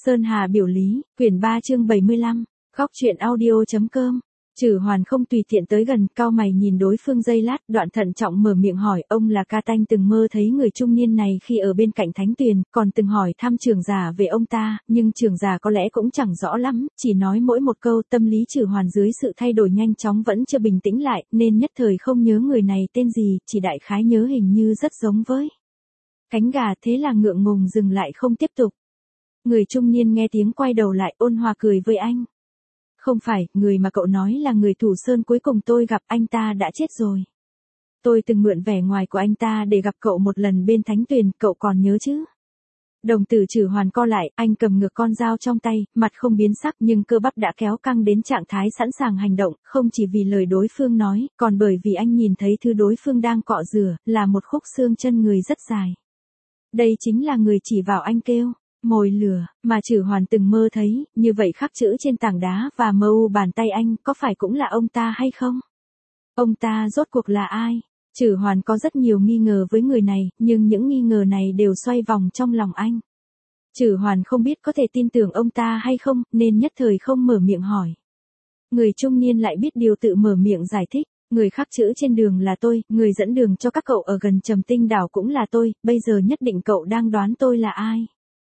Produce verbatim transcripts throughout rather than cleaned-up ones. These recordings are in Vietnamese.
Sơn Hà biểu lý, quyển ba chương bảy mươi lăm, góc truyện audio.com. Trử Hoàn không tùy tiện tới gần, cau mày nhìn đối phương giây lát, đoạn thận trọng mở miệng hỏi, ông là Ca Tanh từng mơ thấy người trung niên này khi ở bên cạnh Thánh Tuyền, còn từng hỏi thăm trưởng giả về ông ta, nhưng trưởng giả có lẽ cũng chẳng rõ lắm, chỉ nói mỗi một câu. Tâm lý Trử Hoàn dưới sự thay đổi nhanh chóng vẫn chưa bình tĩnh lại, nên nhất thời không nhớ người này tên gì, chỉ đại khái nhớ hình như rất giống với cánh gà, thế là ngượng ngùng dừng lại không tiếp tục. Người trung niên nghe tiếng quay đầu lại, ôn hòa cười với anh. Không phải, người mà cậu nói là người Thủ Sơn cuối cùng tôi gặp, anh ta đã chết rồi. Tôi từng mượn vẻ ngoài của anh ta để gặp cậu một lần bên Thánh Tuyền, cậu còn nhớ chứ? Đồng tử Trử Hoàn co lại, anh cầm ngược con dao trong tay, mặt không biến sắc nhưng cơ bắp đã kéo căng đến trạng thái sẵn sàng hành động, không chỉ vì lời đối phương nói, còn bởi vì anh nhìn thấy thứ đối phương đang cọ rửa, là một khúc xương chân người rất dài. Đây chính là người chỉ vào anh kêu mồi lửa, mà Trử Hoàn từng mơ thấy, như vậy khắc chữ trên tảng đá và mờ u bàn tay anh, có phải cũng là ông ta hay không? Ông ta rốt cuộc là ai? Trử Hoàn có rất nhiều nghi ngờ với người này, nhưng những nghi ngờ này đều xoay vòng trong lòng anh. Trử Hoàn không biết có thể tin tưởng ông ta hay không, nên nhất thời không mở miệng hỏi. Người trung niên lại biết điều tự mở miệng giải thích. Người khắc chữ trên đường là tôi, người dẫn đường cho các cậu ở gần Trầm Tinh đảo cũng là tôi, bây giờ nhất định cậu đang đoán tôi là ai.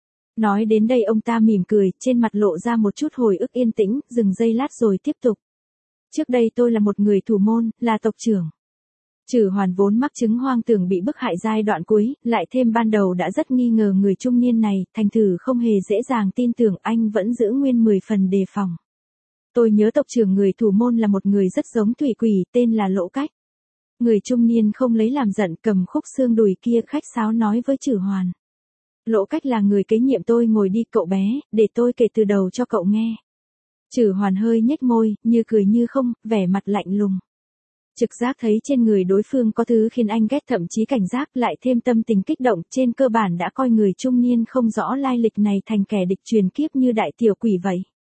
Nói đến đây ông ta mỉm cười, trên mặt lộ ra một chút hồi ức yên tĩnh, dừng giây lát rồi tiếp tục. Trước đây tôi là một người thủ môn, là tộc trưởng. Trử Hoàn vốn mắc chứng hoang tưởng bị bức hại giai đoạn cuối, lại thêm ban đầu đã rất nghi ngờ người trung niên này, thành thử không hề dễ dàng tin tưởng, anh vẫn giữ nguyên mười phần đề phòng. Tôi nhớ tộc trưởng người thủ môn là một người rất giống Thủy Quỷ, tên là Lỗ Cách. Người trung niên không lấy làm giận, cầm khúc xương đùi kia khách sáo nói với Trử Hoàn. Lỗ Cách là người kế nhiệm tôi, ngồi đi cậu bé, để tôi kể từ đầu cho cậu nghe. Trử Hoàn hơi nhếch môi, như cười như không, vẻ mặt lạnh lùng. Trực giác thấy trên người đối phương có thứ khiến anh ghét, thậm chí cảnh giác, lại thêm tâm tình kích động, trên cơ bản đã coi người trung niên không rõ lai lịch này thành kẻ địch truyền kiếp như đại tiểu quỷ vậy.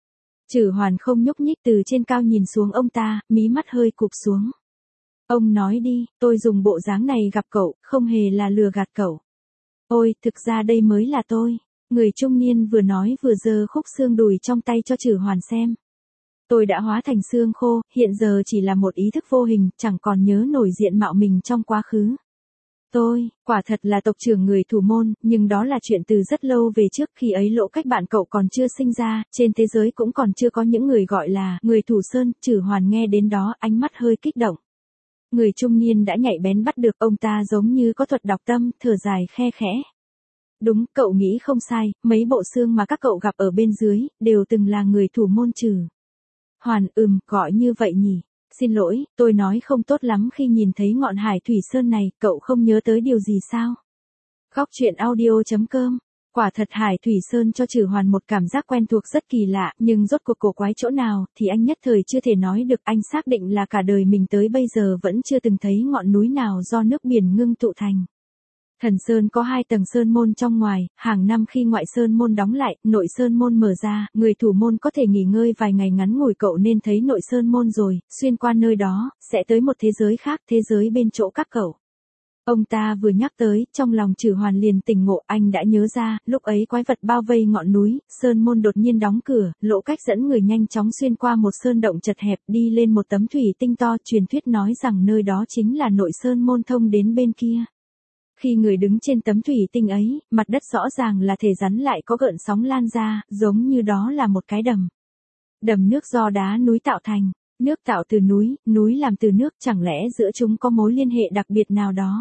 Trử Hoàn không nhúc nhích, từ trên cao nhìn xuống ông ta, mí mắt hơi cụp xuống. Ông nói đi, tôi dùng bộ dáng này gặp cậu, không hề là lừa gạt cậu. Ôi, thực ra đây mới là tôi. Người trung niên vừa nói vừa giơ khúc xương đùi trong tay cho Trử Hoàn xem. Tôi đã hóa thành xương khô, hiện giờ chỉ là một ý thức vô hình, chẳng còn nhớ nổi diện mạo mình trong quá khứ. Tôi, quả thật là tộc trưởng người thủ môn, nhưng đó là chuyện từ rất lâu về trước, khi ấy Lỗ Cách bạn cậu còn chưa sinh ra, trên thế giới cũng còn chưa có những người gọi là người Thủ Sơn. Trử Hoàn nghe đến đó, ánh mắt hơi kích động. Người trung niên đã nhạy bén bắt được, ông ta giống như có thuật đọc tâm, thở dài khe khẽ. Đúng, cậu nghĩ không sai, mấy bộ xương mà các cậu gặp ở bên dưới, đều từng là người thủ môn Trử Hoàn. Ừm, gọi như vậy nhỉ. Xin lỗi, tôi nói không tốt lắm khi nhìn thấy ngọn Hải Thủy Sơn này, cậu không nhớ tới điều gì sao? Góc truyện audio.com. Quả thật Hải Thủy Sơn cho Trử Hoàn một cảm giác quen thuộc rất kỳ lạ, nhưng rốt cuộc cổ quái chỗ nào, thì anh nhất thời chưa thể nói được. Anh xác định là cả đời mình tới bây giờ vẫn chưa từng thấy ngọn núi nào do nước biển ngưng tụ thành. Thần Sơn có hai tầng sơn môn trong ngoài, hàng năm khi ngoại sơn môn đóng lại, nội sơn môn mở ra, người thủ môn có thể nghỉ ngơi vài ngày ngắn ngủi, cậu nên thấy nội sơn môn rồi, xuyên qua nơi đó, sẽ tới một thế giới khác, thế giới bên chỗ các cậu. Ông ta vừa nhắc tới, trong lòng Trử Hoàn liền tỉnh ngộ, anh đã nhớ ra, lúc ấy quái vật bao vây ngọn núi, sơn môn đột nhiên đóng cửa, Lỗ Cách dẫn người nhanh chóng xuyên qua một sơn động chật hẹp, đi lên một tấm thủy tinh to, truyền thuyết nói rằng nơi đó chính là nội sơn môn thông đến bên kia. Khi người đứng trên tấm thủy tinh ấy, mặt đất rõ ràng là thể rắn, lại có gợn sóng lan ra, giống như đó là một cái đầm. Đầm nước do đá núi tạo thành, nước tạo từ núi, núi làm từ nước, chẳng lẽ giữa chúng có mối liên hệ đặc biệt nào đó?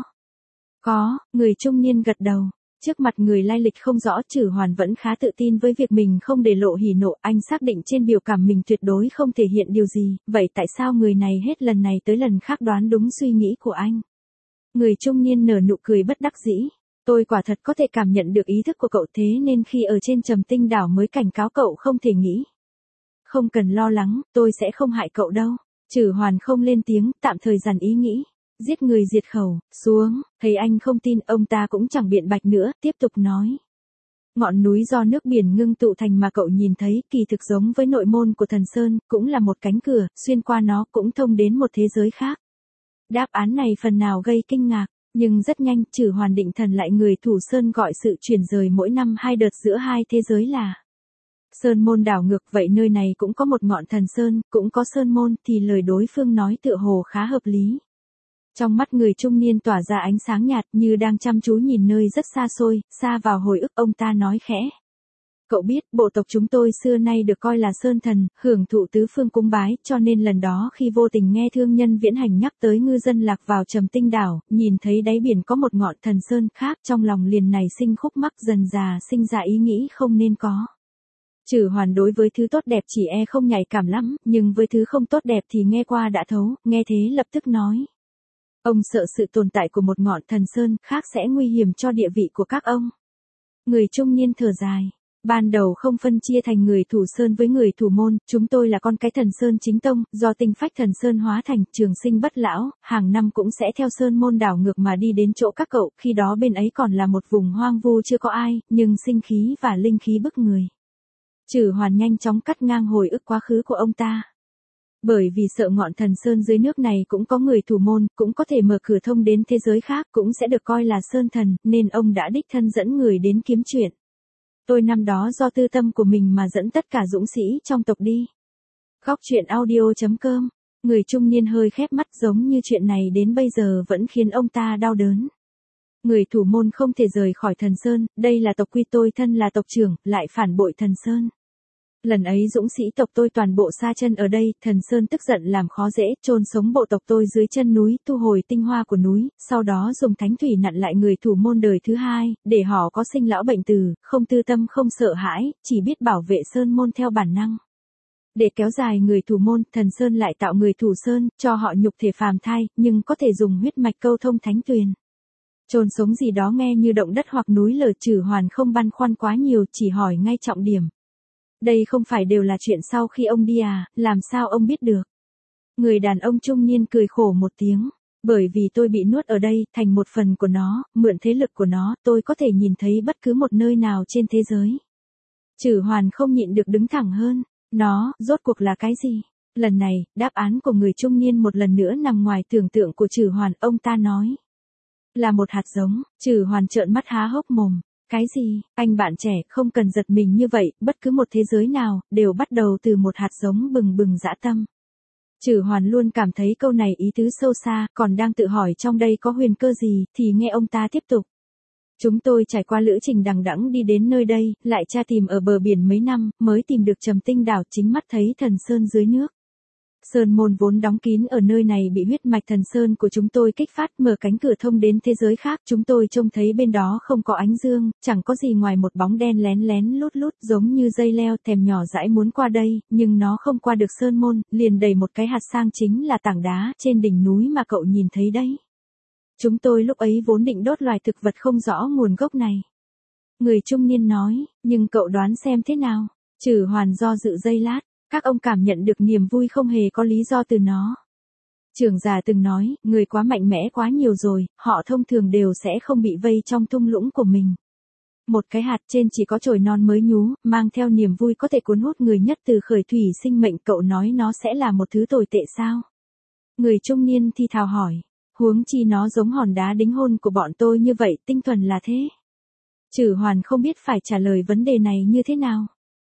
Có, người trung niên gật đầu. Trước mặt người lai lịch không rõ, Trử Hoàn vẫn khá tự tin với việc mình không để lộ hỉ nộ, anh xác định trên biểu cảm mình tuyệt đối không thể hiện điều gì, vậy tại sao người này hết lần này tới lần khác đoán đúng suy nghĩ của anh? Người trung niên nở nụ cười bất đắc dĩ. Tôi quả thật có thể cảm nhận được ý thức của cậu, thế nên khi ở trên Trầm Tinh đảo mới cảnh cáo cậu không thể nghĩ. Không cần lo lắng, tôi sẽ không hại cậu đâu. Trử Hoàn không lên tiếng, tạm thời dằn ý nghĩ. Giết người diệt khẩu, xuống, thấy anh không tin, ông ta cũng chẳng biện bạch nữa, tiếp tục nói. Ngọn núi do nước biển ngưng tụ thành mà cậu nhìn thấy, kỳ thực giống với nội môn của Thần Sơn, cũng là một cánh cửa, xuyên qua nó cũng thông đến một thế giới khác. Đáp án này phần nào gây kinh ngạc, nhưng rất nhanh, Trử Hoàn định thần lại, người Thủ Sơn gọi sự chuyển rời mỗi năm hai đợt giữa hai thế giới là Sơn môn đảo ngược, vậy nơi này cũng có một ngọn thần sơn, cũng có sơn môn, thì lời đối phương nói tựa hồ khá hợp lý. Trong mắt người trung niên tỏa ra ánh sáng nhạt như đang chăm chú nhìn nơi rất xa xôi, xa vào hồi ức. Ông ta nói khẽ. Cậu biết, bộ tộc chúng tôi xưa nay được coi là sơn thần, hưởng thụ tứ phương cúng bái, cho nên lần đó khi vô tình nghe thương nhân Viễn Hành nhắc tới ngư dân lạc vào Trầm Tinh đảo, nhìn thấy đáy biển có một ngọn thần sơn khác, trong lòng liền này sinh khúc mắc, dần dà sinh ra ý nghĩ không nên có. Trử Hoàn đối với thứ tốt đẹp chỉ e không nhạy cảm lắm, nhưng với thứ không tốt đẹp thì nghe qua đã thấu, nghe thế lập tức nói. Ông sợ sự tồn tại của một ngọn thần sơn khác sẽ nguy hiểm cho địa vị của các ông. Người trung niên thở dài. Ban đầu không phân chia thành người thủ sơn với người thủ môn, chúng tôi là con cái thần sơn chính tông, do tinh phách thần sơn hóa thành, trường sinh bất lão, hàng năm cũng sẽ theo sơn môn đảo ngược mà đi đến chỗ các cậu, khi đó bên ấy còn là một vùng hoang vu chưa có ai, nhưng sinh khí và linh khí bức người. Trử Hoàn nhanh chóng cắt ngang hồi ức quá khứ của ông ta. Bởi vì sợ ngọn thần sơn dưới nước này cũng có người thủ môn, cũng có thể mở cửa thông đến thế giới khác, cũng sẽ được coi là sơn thần, nên ông đã đích thân dẫn người đến kiếm chuyện. Tôi năm đó do tư tâm của mình mà dẫn tất cả dũng sĩ trong tộc đi. Khóc chuyện audio chấm com. Người trung niên hơi khép mắt, giống như chuyện này đến bây giờ vẫn khiến ông ta đau đớn. Người thủ môn không thể rời khỏi thần sơn, đây là tộc quy, tôi thân là tộc trưởng, lại phản bội thần sơn. Lần ấy dũng sĩ tộc tôi toàn bộ sa chân ở đây, thần sơn tức giận làm khó dễ, chôn sống bộ tộc tôi dưới chân núi, thu hồi tinh hoa của núi, sau đó dùng thánh thủy nặn lại người thủ môn đời thứ hai, để họ có sinh lão bệnh tử, không tư tâm không sợ hãi, chỉ biết bảo vệ sơn môn theo bản năng. Để kéo dài người thủ môn, thần sơn lại tạo người thủ sơn, cho họ nhục thể phàm thai, nhưng có thể dùng huyết mạch câu thông thánh tuyền. Chôn sống gì đó nghe như động đất hoặc núi lở. Trử Hoàn không băn khoăn quá nhiều, chỉ hỏi ngay trọng điểm. Đây không phải đều là chuyện sau khi ông đi à, làm sao ông biết được? Người đàn ông trung niên cười khổ một tiếng. Bởi vì tôi bị nuốt ở đây, thành một phần của nó, mượn thế lực của nó, tôi có thể nhìn thấy bất cứ một nơi nào trên thế giới. Trử Hoàn không nhịn được đứng thẳng hơn. Nó, rốt cuộc là cái gì? Lần này, đáp án của người trung niên một lần nữa nằm ngoài tưởng tượng của Trử Hoàn, ông ta nói. Là một hạt giống. Trử Hoàn trợn mắt há hốc mồm. Cái gì? Anh bạn trẻ, không cần giật mình như vậy, bất cứ một thế giới nào, đều bắt đầu từ một hạt giống bừng bừng dã tâm. Trử Hoàn luôn cảm thấy câu này ý tứ sâu xa, còn đang tự hỏi trong đây có huyền cơ gì, thì nghe ông ta tiếp tục. Chúng tôi trải qua lữ trình đằng đẵng đi đến nơi đây, lại tra tìm ở bờ biển mấy năm, mới tìm được Trầm Tinh đảo, chính mắt thấy thần sơn dưới nước. Sơn môn vốn đóng kín ở nơi này bị huyết mạch thần sơn của chúng tôi kích phát, mở cánh cửa thông đến thế giới khác. Chúng tôi trông thấy bên đó không có ánh dương, chẳng có gì ngoài một bóng đen lén lén lút lút giống như dây leo, thèm nhỏ dãi muốn qua đây, nhưng nó không qua được sơn môn, liền đầy một cái hạt sang, chính là tảng đá trên đỉnh núi mà cậu nhìn thấy đấy. Chúng tôi lúc ấy vốn định đốt loài thực vật không rõ nguồn gốc này. Người trung niên nói, nhưng cậu đoán xem thế nào? Trử Hoàn do dự giây lát. Các ông cảm nhận được niềm vui không hề có lý do từ nó. Trưởng già từng nói, người quá mạnh mẽ quá nhiều rồi, họ thông thường đều sẽ không bị vây trong thung lũng của mình. Một cái hạt trên chỉ có chồi non mới nhú, mang theo niềm vui có thể cuốn hút người nhất từ khởi thủy sinh mệnh, cậu nói nó sẽ là một thứ tồi tệ sao? Người trung niên thì thào hỏi, huống chi nó giống hòn đá đính hôn của bọn tôi như vậy, tinh thuần là thế. Trử Hoàn không biết phải trả lời vấn đề này như thế nào.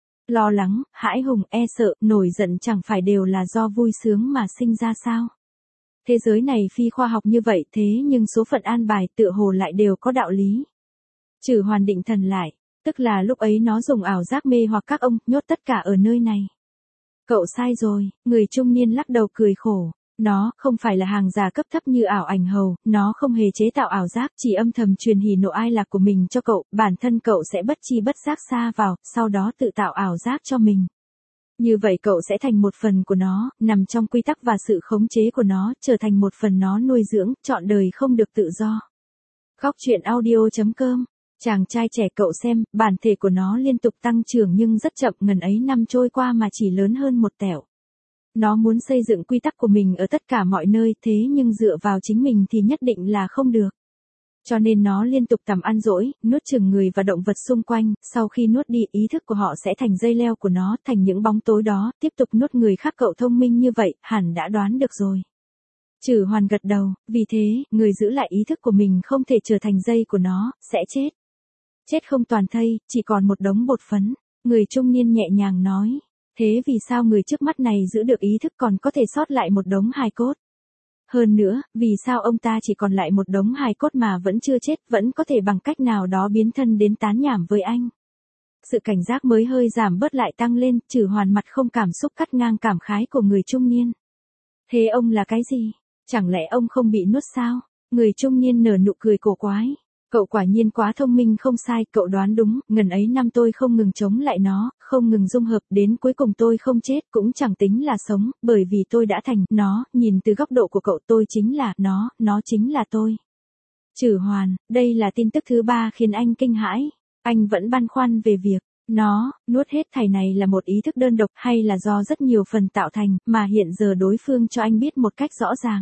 Lo lắng, hãi hùng, e sợ, nổi giận chẳng phải đều là do vui sướng mà sinh ra sao? Thế giới này phi khoa học như vậy thế nhưng số phận an bài tựa hồ lại đều có đạo lý. Trử Hoàn định thần lại, tức là lúc ấy nó dùng ảo giác mê hoặc các ông, nhốt tất cả ở nơi này. Cậu sai rồi, người trung niên lắc đầu cười khổ. Nó không phải là hàng giả cấp thấp như ảo ảnh hầu, nó không hề chế tạo ảo giác, chỉ âm thầm truyền hỉ nộ ai lạc của mình cho cậu, bản thân cậu sẽ bất chi bất giác xa vào, sau đó tự tạo ảo giác cho mình. Như vậy cậu sẽ thành một phần của nó, nằm trong quy tắc và sự khống chế của nó, trở thành một phần nó nuôi dưỡng, trọn đời không được tự do. Khóc chuyện audio chấm com. Chàng trai trẻ, cậu xem, bản thể của nó liên tục tăng trưởng nhưng rất chậm, ngần ấy năm trôi qua mà chỉ lớn hơn một tẹo. Nó muốn xây dựng quy tắc của mình ở tất cả mọi nơi, thế nhưng dựa vào chính mình thì nhất định là không được. Cho nên nó liên tục tầm ăn dỗi, nuốt chửng người và động vật xung quanh, sau khi nuốt đi, ý thức của họ sẽ thành dây leo của nó, thành những bóng tối đó, tiếp tục nuốt người khác. Cậu thông minh như vậy, hẳn đã đoán được rồi. Trử Hoàn gật đầu, vì thế, người giữ lại ý thức của mình không thể trở thành dây của nó, sẽ chết. Chết không toàn thây, chỉ còn một đống bột phấn. Người trung niên nhẹ nhàng nói. Thế vì sao người trước mắt này giữ được ý thức còn có thể sót lại một đống hài cốt? Hơn nữa, vì sao ông ta chỉ còn lại một đống hài cốt mà vẫn chưa chết, vẫn có thể bằng cách nào đó biến thân đến tán nhảm với anh? Sự cảnh giác mới hơi giảm bớt lại tăng lên, Trử Hoàn mặt không cảm xúc cắt ngang cảm khái của người trung niên. Thế ông là cái gì? Chẳng lẽ ông không bị nuốt sao? Người trung niên nở nụ cười cổ quái. Cậu quả nhiên quá thông minh không sai, cậu đoán đúng, ngần ấy năm tôi không ngừng chống lại nó, không ngừng dung hợp, đến cuối cùng tôi không chết, cũng chẳng tính là sống, bởi vì tôi đã thành nó, nhìn từ góc độ của cậu tôi chính là nó, nó chính là tôi. Trử Hoàn, đây là tin tức thứ ba khiến anh kinh hãi. Anh vẫn băn khoăn về việc, nó, nuốt hết thảy này là một ý thức đơn độc hay là do rất nhiều phần tạo thành, mà hiện giờ đối phương cho anh biết một cách rõ ràng.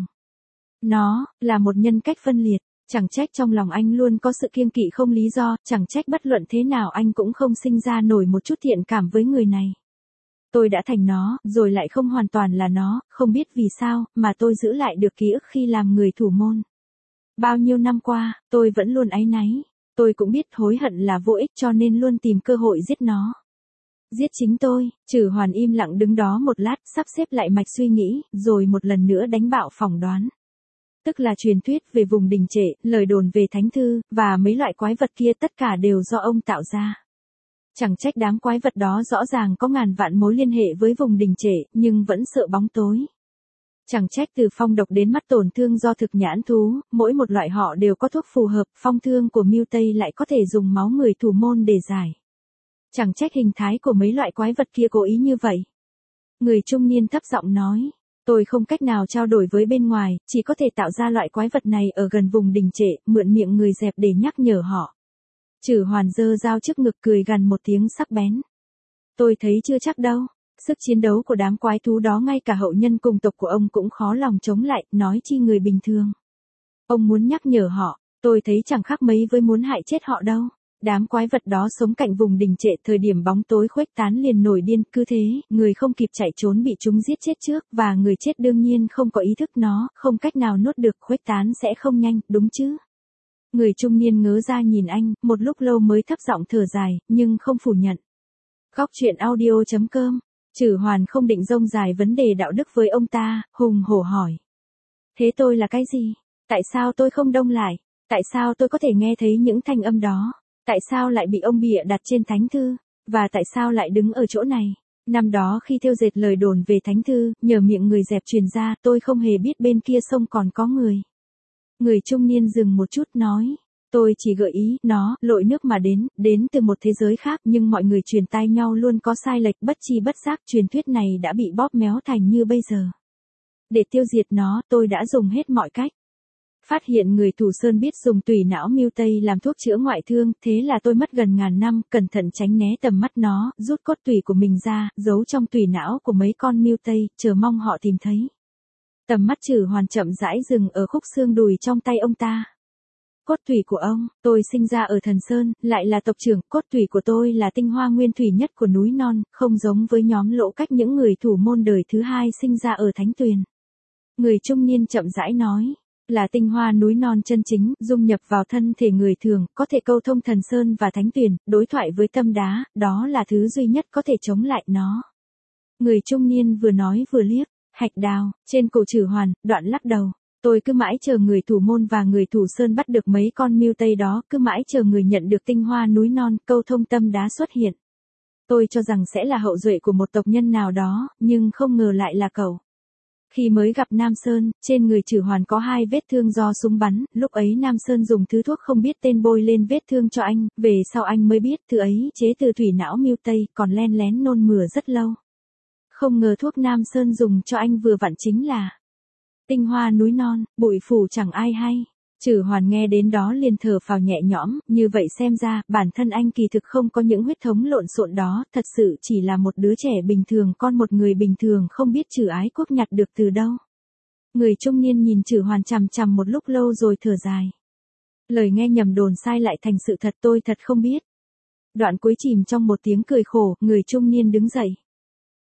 Nó, là một nhân cách phân liệt. Chẳng trách trong lòng anh luôn có sự kiêng kỵ không lý do, chẳng trách bất luận thế nào anh cũng không sinh ra nổi một chút thiện cảm với người này. Tôi đã thành nó, rồi lại không hoàn toàn là nó, không biết vì sao, mà tôi giữ lại được ký ức khi làm người thủ môn. Bao nhiêu năm qua, tôi vẫn luôn áy náy. Tôi cũng biết hối hận là vô ích cho nên luôn tìm cơ hội giết nó. Giết chính tôi. Trử Hoàn im lặng đứng đó một lát, sắp xếp lại mạch suy nghĩ, rồi một lần nữa đánh bạo phỏng đoán. Tức là truyền thuyết về vùng đình trệ, lời đồn về thánh thư, và mấy loại quái vật kia tất cả đều do ông tạo ra. Chẳng trách đám quái vật đó rõ ràng có ngàn vạn mối liên hệ với vùng đình trệ, nhưng vẫn sợ bóng tối. Chẳng trách từ phong độc đến mắt tổn thương do thực nhãn thú, mỗi một loại họ đều có thuốc phù hợp, phong thương của Miêu Tây lại có thể dùng máu người thủ môn để giải. Chẳng trách hình thái của mấy loại quái vật kia cố ý như vậy. Người trung niên thấp giọng nói. Tôi không cách nào trao đổi với bên ngoài, chỉ có thể tạo ra loại quái vật này ở gần vùng đình trệ, mượn miệng người dẹp để nhắc nhở họ. Trử Hoàn giơ dao trước ngực cười gằn một tiếng sắc bén. Tôi thấy chưa chắc đâu. Sức chiến đấu của đám quái thú đó ngay cả hậu nhân cùng tộc của ông cũng khó lòng chống lại, nói chi người bình thường. Ông muốn nhắc nhở họ, tôi thấy chẳng khác mấy với muốn hại chết họ đâu. Đám quái vật đó sống cạnh vùng đình trệ thời điểm bóng tối khuếch tán liền nổi điên, cứ thế, người không kịp chạy trốn bị chúng giết chết trước, và người chết đương nhiên không có ý thức nó, không cách nào nuốt được, khuếch tán sẽ không nhanh, đúng chứ? Người trung niên ngớ ra nhìn anh, một lúc lâu mới thấp giọng thở dài, nhưng không phủ nhận. Góc truyện audio chấm com. Trử Hoàn không định rông dài vấn đề đạo đức với ông ta, hùng hổ hỏi. Thế tôi là cái gì? Tại sao tôi không đông lại? Tại sao tôi có thể nghe thấy những thanh âm đó? Tại sao lại bị ông bịa đặt trên thánh thư? Và tại sao lại đứng ở chỗ này? Năm đó khi thêu dệt lời đồn về thánh thư, nhờ miệng người dẹp truyền ra, tôi không hề biết bên kia sông còn có người. Người trung niên dừng một chút nói. Tôi chỉ gợi ý, nó, lội nước mà đến, đến từ một thế giới khác, nhưng mọi người truyền tai nhau luôn có sai lệch, bất chi bất giác, truyền thuyết này đã bị bóp méo thành như bây giờ. Để tiêu diệt nó, tôi đã dùng hết mọi cách. Phát hiện người Thủ Sơn biết dùng tủy não Miêu Tây làm thuốc chữa ngoại thương, thế là tôi mất gần ngàn năm, cẩn thận tránh né tầm mắt nó, rút cốt tủy của mình ra, giấu trong tủy não của mấy con Miêu Tây, chờ mong họ tìm thấy. Tầm mắt Trử Hoàn chậm rãi dừng ở khúc xương đùi trong tay ông ta. Cốt tủy của ông, tôi sinh ra ở Thần Sơn, lại là tộc trưởng, cốt tủy của tôi là tinh hoa nguyên thủy nhất của núi non, không giống với nhóm Lỗ Cách những người thủ môn đời thứ hai sinh ra ở Thánh Tuyền. Người trung niên chậm rãi nói. Là tinh hoa núi non chân chính, dung nhập vào thân thể người thường, có thể câu thông Thần Sơn và Thánh Tuyền, đối thoại với tâm đá, đó là thứ duy nhất có thể chống lại nó. Người trung niên vừa nói vừa liếc, hạch đào, trên cổ Trử Hoàn, đoạn lắc đầu. Tôi cứ mãi chờ người thủ môn và người thủ sơn bắt được mấy con Miêu Tây đó, cứ mãi chờ người nhận được tinh hoa núi non, câu thông tâm đá xuất hiện. Tôi cho rằng sẽ là hậu duệ của một tộc nhân nào đó, nhưng không ngờ lại là cậu. Khi mới gặp Nam Sơn, trên người Trử Hoàn có hai vết thương do súng bắn, lúc ấy Nam Sơn dùng thứ thuốc không biết tên bôi lên vết thương cho anh, về sau anh mới biết thứ ấy chế từ thủy não Miêu Tây, còn len lén nôn mửa rất lâu. Không ngờ thuốc Nam Sơn dùng cho anh vừa vặn chính là tinh hoa núi non, bụi phủ chẳng ai hay. Trử Hoàn nghe đến đó liền thở phào nhẹ nhõm, như vậy xem ra, bản thân anh kỳ thực không có những huyết thống lộn xộn đó, thật sự chỉ là một đứa trẻ bình thường, con một người bình thường không biết Trử Ái Quốc nhặt được từ đâu. Người trung niên nhìn Trử Hoàn chằm chằm một lúc lâu rồi thở dài. Lời nghe nhầm đồn sai lại thành sự thật, tôi thật không biết. Đoạn cuối chìm trong một tiếng cười khổ, người trung niên đứng dậy.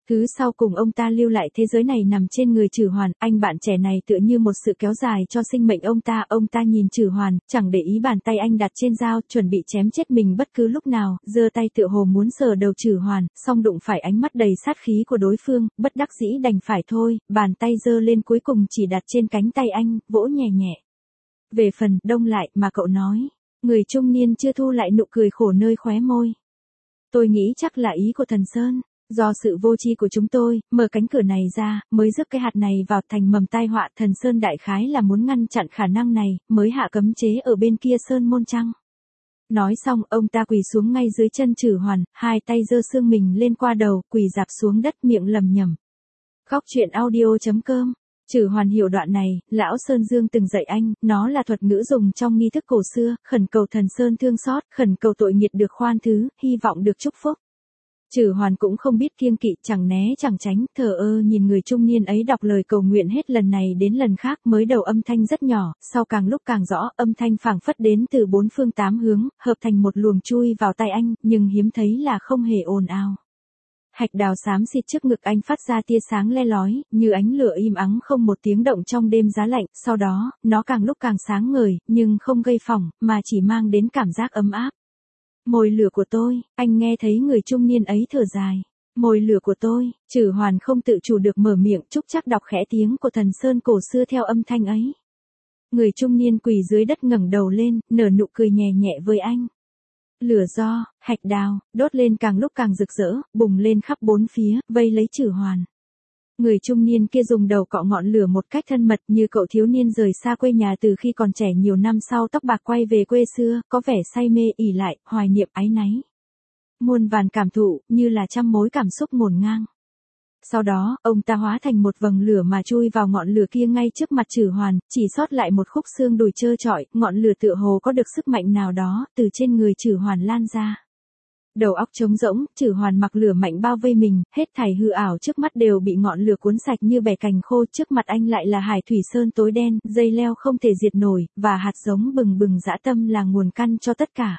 Thứ sau cùng ông ta lưu lại thế giới này nằm trên người Trử Hoàn, anh bạn trẻ này tựa như một sự kéo dài cho sinh mệnh ông ta, ông ta nhìn Trử Hoàn, chẳng để ý bàn tay anh đặt trên dao, chuẩn bị chém chết mình bất cứ lúc nào, giơ tay tựa hồ muốn sờ đầu Trử Hoàn, song đụng phải ánh mắt đầy sát khí của đối phương, bất đắc dĩ đành phải thôi, bàn tay giơ lên cuối cùng chỉ đặt trên cánh tay anh, vỗ nhẹ nhẹ. Về phần, đông lại, mà cậu nói. Người trung niên chưa thu lại nụ cười khổ nơi khóe môi. Tôi nghĩ chắc là ý của thần Sơn. Do sự vô tri của chúng tôi, mở cánh cửa này ra, mới rước cái hạt này vào thành mầm tai họa. Thần Sơn đại khái là muốn ngăn chặn khả năng này, mới hạ cấm chế ở bên kia Sơn môn trăng. Nói xong, ông ta quỳ xuống ngay dưới chân Trử Hoàn, hai tay giơ xương mình lên qua đầu, quỳ dạp xuống đất miệng lầm nhầm. Khóc chuyện audio chấm com. Trử Hoàn hiểu đoạn này, lão Sơn Dương từng dạy anh, nó là thuật ngữ dùng trong nghi thức cổ xưa, khẩn cầu thần Sơn thương xót, khẩn cầu tội nghiệt được khoan thứ, hy vọng được chúc phúc. Trử Hoàn cũng không biết kiêng kỵ, chẳng né chẳng tránh, thờ ơ nhìn người trung niên ấy đọc lời cầu nguyện hết lần này đến lần khác, mới đầu âm thanh rất nhỏ, sau càng lúc càng rõ, âm thanh phảng phất đến từ bốn phương tám hướng, hợp thành một luồng chui vào tai anh, nhưng hiếm thấy là không hề ồn ào. Hạch đào xám xịt trước ngực anh phát ra tia sáng le lói, như ánh lửa im ắng không một tiếng động trong đêm giá lạnh, sau đó, nó càng lúc càng sáng ngời, nhưng không gây phỏng, mà chỉ mang đến cảm giác ấm áp. Mồi lửa của tôi, anh nghe thấy người trung niên ấy thở dài. Mồi lửa của tôi, Trử Hoàn không tự chủ được mở miệng, Trúc Trác đọc khẽ tiếng của thần Sơn cổ xưa theo âm thanh ấy. Người trung niên quỳ dưới đất ngẩng đầu lên, nở nụ cười nhẹ nhẹ với anh. Lửa do, hạch đào, đốt lên càng lúc càng rực rỡ, bùng lên khắp bốn phía, vây lấy Trử Hoàn. Người trung niên kia dùng đầu cọ ngọn lửa một cách thân mật như cậu thiếu niên rời xa quê nhà từ khi còn trẻ nhiều năm sau tóc bạc quay về quê xưa, có vẻ say mê ỉ lại, hoài niệm áy náy. Muôn vàn cảm thụ, như là trăm mối cảm xúc ngổn ngang. Sau đó, ông ta hóa thành một vầng lửa mà chui vào ngọn lửa kia ngay trước mặt Trử Hoàn, chỉ sót lại một khúc xương đùi trơ trọi, ngọn lửa tựa hồ có được sức mạnh nào đó, từ trên người Trử Hoàn lan ra. Đầu óc trống rỗng, Trử Hoàn mặc lửa mạnh bao vây mình, hết thảy hư ảo trước mắt đều bị ngọn lửa cuốn sạch như bẻ cành khô, trước mặt anh lại là hải thủy sơn tối đen, dây leo không thể diệt nổi, và hạt giống bừng bừng dã tâm là nguồn căn cho tất cả.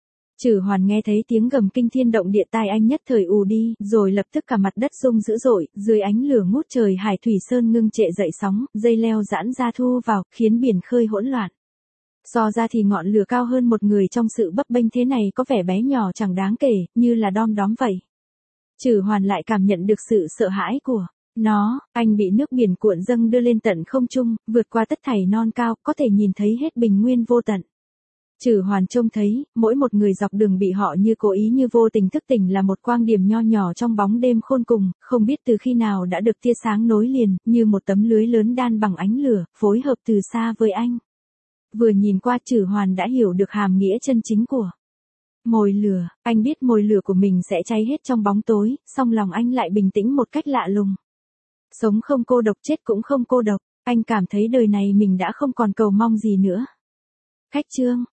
Trử Hoàn nghe thấy tiếng gầm kinh thiên động địa, tai anh nhất thời ù đi, rồi lập tức cả mặt đất rung dữ dội, dưới ánh lửa ngút trời hải thủy sơn ngưng trệ dậy sóng, dây leo giãn ra thu vào, khiến biển khơi hỗn loạn. So ra thì ngọn lửa cao hơn một người trong sự bấp bênh thế này có vẻ bé nhỏ chẳng đáng kể, như là đom đóm vậy. Trử Hoàn lại cảm nhận được sự sợ hãi của nó, anh bị nước biển cuộn dâng đưa lên tận không trung, vượt qua tất thảy non cao, có thể nhìn thấy hết bình nguyên vô tận. Trử Hoàn trông thấy, mỗi một người dọc đường bị họ như cố ý như vô tình thức tỉnh là một quang điểm nho nhỏ trong bóng đêm khôn cùng, không biết từ khi nào đã được tia sáng nối liền, như một tấm lưới lớn đan bằng ánh lửa, phối hợp từ xa với anh. Vừa nhìn qua Trử Hoàn đã hiểu được hàm nghĩa chân chính của mồi lửa, anh biết mồi lửa của mình sẽ cháy hết trong bóng tối, song lòng anh lại bình tĩnh một cách lạ lùng. Sống không cô độc, chết cũng không cô độc, anh cảm thấy đời này mình đã không còn cầu mong gì nữa. Khách chương